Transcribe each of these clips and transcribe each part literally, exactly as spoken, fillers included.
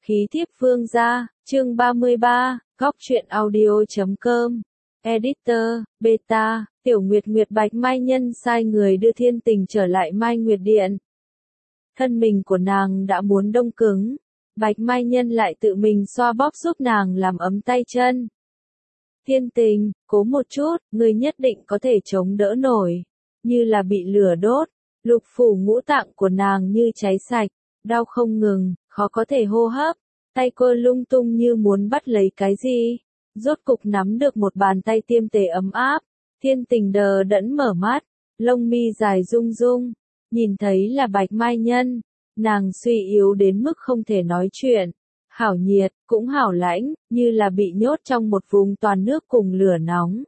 Khí thiếp vương gia, chương ba mươi ba, góc truyện audio.com. Editor, Beta, Tiểu Nguyệt Nguyệt Bạch Mai Nhân sai người đưa Thiên Tình trở lại Mai Nguyệt Điện. Thân mình của nàng đã muốn đông cứng, Bạch Mai Nhân lại tự mình xoa bóp giúp nàng làm ấm tay chân. Thiên Tình, cố một chút, ngươi nhất định có thể chống đỡ nổi. Như là bị lửa đốt, lục phủ ngũ tạng của nàng như cháy sạch, đau không ngừng, khó có thể hô hấp, tay cô lung tung như muốn bắt lấy cái gì. Rốt cục nắm được một bàn tay tiêm tề ấm áp, Thiên Tình đờ đẫn mở mắt, lông mi dài rung rung, nhìn thấy là Bạch Mai Nhân, nàng suy yếu đến mức không thể nói chuyện, hảo nhiệt, cũng hảo lãnh, như là bị nhốt trong một vùng toàn nước cùng lửa nóng.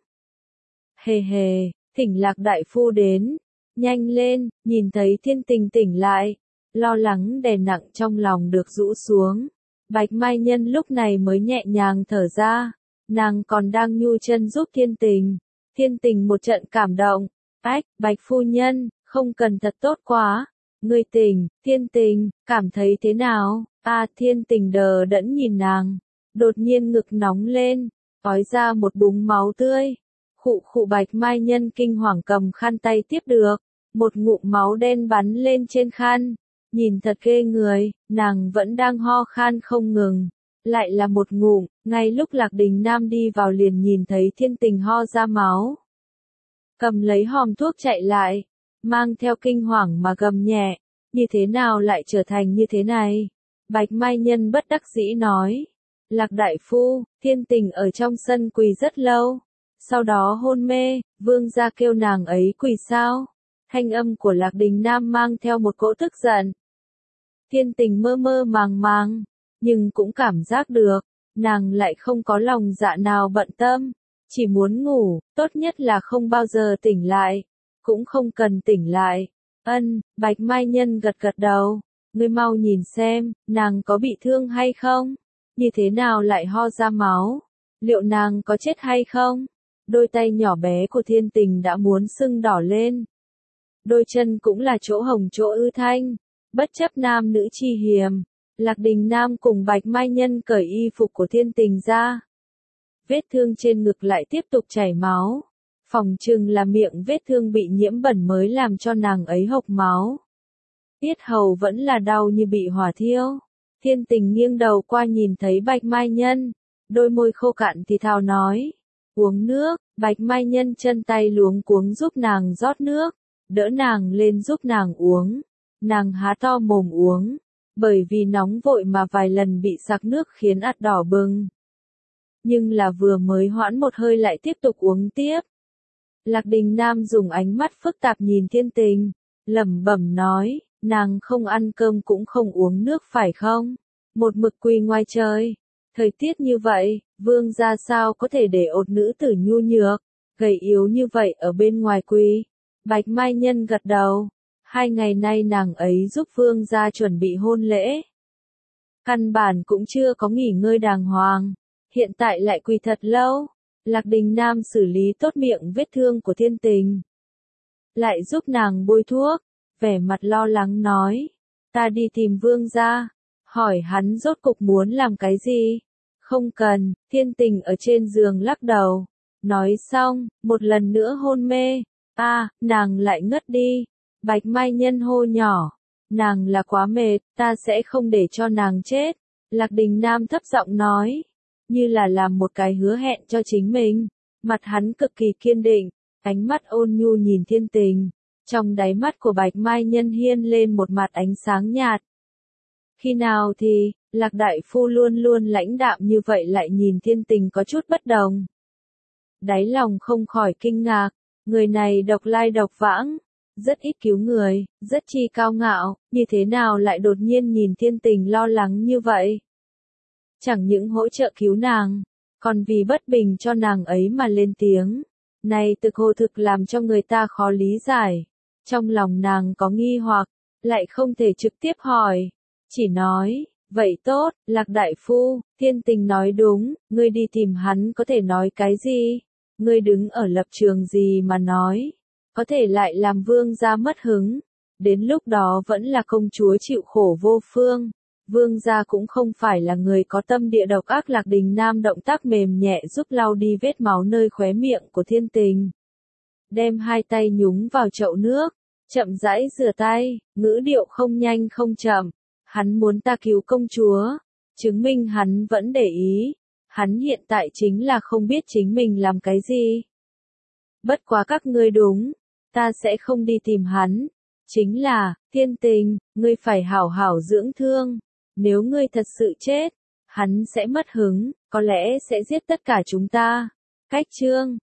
Hề hề, thỉnh Lạc đại phu đến, nhanh lên, nhìn thấy Thiên Tình tỉnh lại, lo lắng đè nặng trong lòng được rũ xuống. Bạch Mai Nhân lúc này mới nhẹ nhàng thở ra, nàng còn đang nhu chân giúp Thiên Tình. Thiên Tình một trận cảm động, ách, Bạch phu nhân, không cần thật tốt quá. Ngươi tỉnh, Thiên Tình, cảm thấy thế nào? A Thiên Tình đờ đẫn nhìn nàng, đột nhiên ngực nóng lên, ói ra một búng máu tươi. Khụ khụ Bạch Mai Nhân kinh hoàng cầm khăn tay tiếp được, một ngụm máu đen bắn lên trên khăn. Nhìn thật ghê người, nàng vẫn đang ho khan không ngừng. Lại là một ngụm, ngay lúc Lạc Đình Nam đi vào liền nhìn thấy Thiên Tình ho ra máu. Cầm lấy hòm thuốc chạy lại, mang theo kinh hoàng mà gầm nhẹ, như thế nào lại trở thành như thế này? Bạch Mai Nhân bất đắc dĩ nói, Lạc đại phu, Thiên Tình ở trong sân quỳ rất lâu, sau đó hôn mê, vương gia kêu nàng ấy quỳ sao? Thanh âm của Lạc Đình Nam mang theo một cỗ tức giận. Thiên Tình mơ mơ màng màng, nhưng cũng cảm giác được, nàng lại không có lòng dạ nào bận tâm, chỉ muốn ngủ, tốt nhất là không bao giờ tỉnh lại, cũng không cần tỉnh lại. Ân, Bạch Mai Nhân gật gật đầu, ngươi mau nhìn xem, nàng có bị thương hay không? Như thế nào lại ho ra máu? Liệu nàng có chết hay không? Đôi tay nhỏ bé của Thiên Tình đã muốn sưng đỏ lên. Đôi chân cũng là chỗ hồng chỗ ư thanh. Bất chấp nam nữ chi hiềm, Lạc Đình Nam cùng Bạch Mai Nhân cởi y phục của Thiên Tình ra. Vết thương trên ngực lại tiếp tục chảy máu. Phòng chừng là miệng vết thương bị nhiễm bẩn mới làm cho nàng ấy hộc máu. Tiết hầu vẫn là đau như bị hỏa thiêu. Thiên Tình nghiêng đầu qua nhìn thấy Bạch Mai Nhân, đôi môi khô cạn thì thào nói, uống nước. Bạch Mai Nhân chân tay luống cuống giúp nàng rót nước, đỡ nàng lên giúp nàng uống. Nàng há to mồm uống, bởi vì nóng vội mà vài lần bị sặc nước khiến ạt đỏ bừng. Nhưng là vừa mới hoãn một hơi lại tiếp tục uống tiếp. Lạc Đình Nam dùng ánh mắt phức tạp nhìn Thiên Tình, lẩm bẩm nói, nàng không ăn cơm cũng không uống nước phải không? Một mực quỳ ngoài trời. Thời tiết như vậy, vương gia sao có thể để ột nữ tử nhu nhược, gầy yếu như vậy ở bên ngoài quỳ? Bạch Mai Nhân gật đầu. Hai ngày nay nàng ấy giúp vương gia chuẩn bị hôn lễ. Căn bản cũng chưa có nghỉ ngơi đàng hoàng. Hiện tại lại quỳ thật lâu. Lạc Đình Nam xử lý tốt miệng vết thương của Thiên Tình. Lại giúp nàng bôi thuốc. Vẻ mặt lo lắng nói. Ta đi tìm vương gia. Hỏi hắn rốt cục muốn làm cái gì? Không cần, Thiên Tình ở trên giường lắc đầu. Nói xong, một lần nữa hôn mê. À, nàng lại ngất đi. Bạch Mai Nhân hô nhỏ, nàng là quá mệt, ta sẽ không để cho nàng chết. Lạc Đình Nam thấp giọng nói, như là làm một cái hứa hẹn cho chính mình. Mặt hắn cực kỳ kiên định, ánh mắt ôn nhu nhìn Thiên Tình. Trong đáy mắt của Bạch Mai Nhân hiên lên một mặt ánh sáng nhạt. Khi nào thì, Lạc đại phu luôn luôn lãnh đạm như vậy lại nhìn Thiên Tình có chút bất đồng. Đáy lòng không khỏi kinh ngạc, người này độc lai độc vãng. Rất ít cứu người, rất chi cao ngạo, như thế nào lại đột nhiên nhìn Thiên Tình lo lắng như vậy? Chẳng những hỗ trợ cứu nàng, còn vì bất bình cho nàng ấy mà lên tiếng. Này thực hồ thực làm cho người ta khó lý giải. Trong lòng nàng có nghi hoặc, lại không thể trực tiếp hỏi. Chỉ nói, vậy tốt, Lạc đại phu, Thiên Tình nói đúng, ngươi đi tìm hắn có thể nói cái gì? Ngươi đứng ở lập trường gì mà nói? Có thể lại làm vương gia mất hứng, đến lúc đó vẫn là công chúa chịu khổ vô phương. Vương gia cũng không phải là người có tâm địa độc ác. Lạc Đình Nam động tác mềm nhẹ giúp lau đi vết máu nơi khóe miệng của Thiên Tình. Đem hai tay nhúng vào chậu nước, chậm rãi rửa tay, ngữ điệu không nhanh không chậm. Hắn muốn ta cứu công chúa, chứng minh hắn vẫn để ý. Hắn hiện tại chính là không biết chính mình làm cái gì. Bất quá các ngươi đúng, ta sẽ không đi tìm hắn. Chính là, Thiên Tình, ngươi phải hảo hảo dưỡng thương. Nếu ngươi thật sự chết, hắn sẽ mất hứng, có lẽ sẽ giết tất cả chúng ta. Cách chương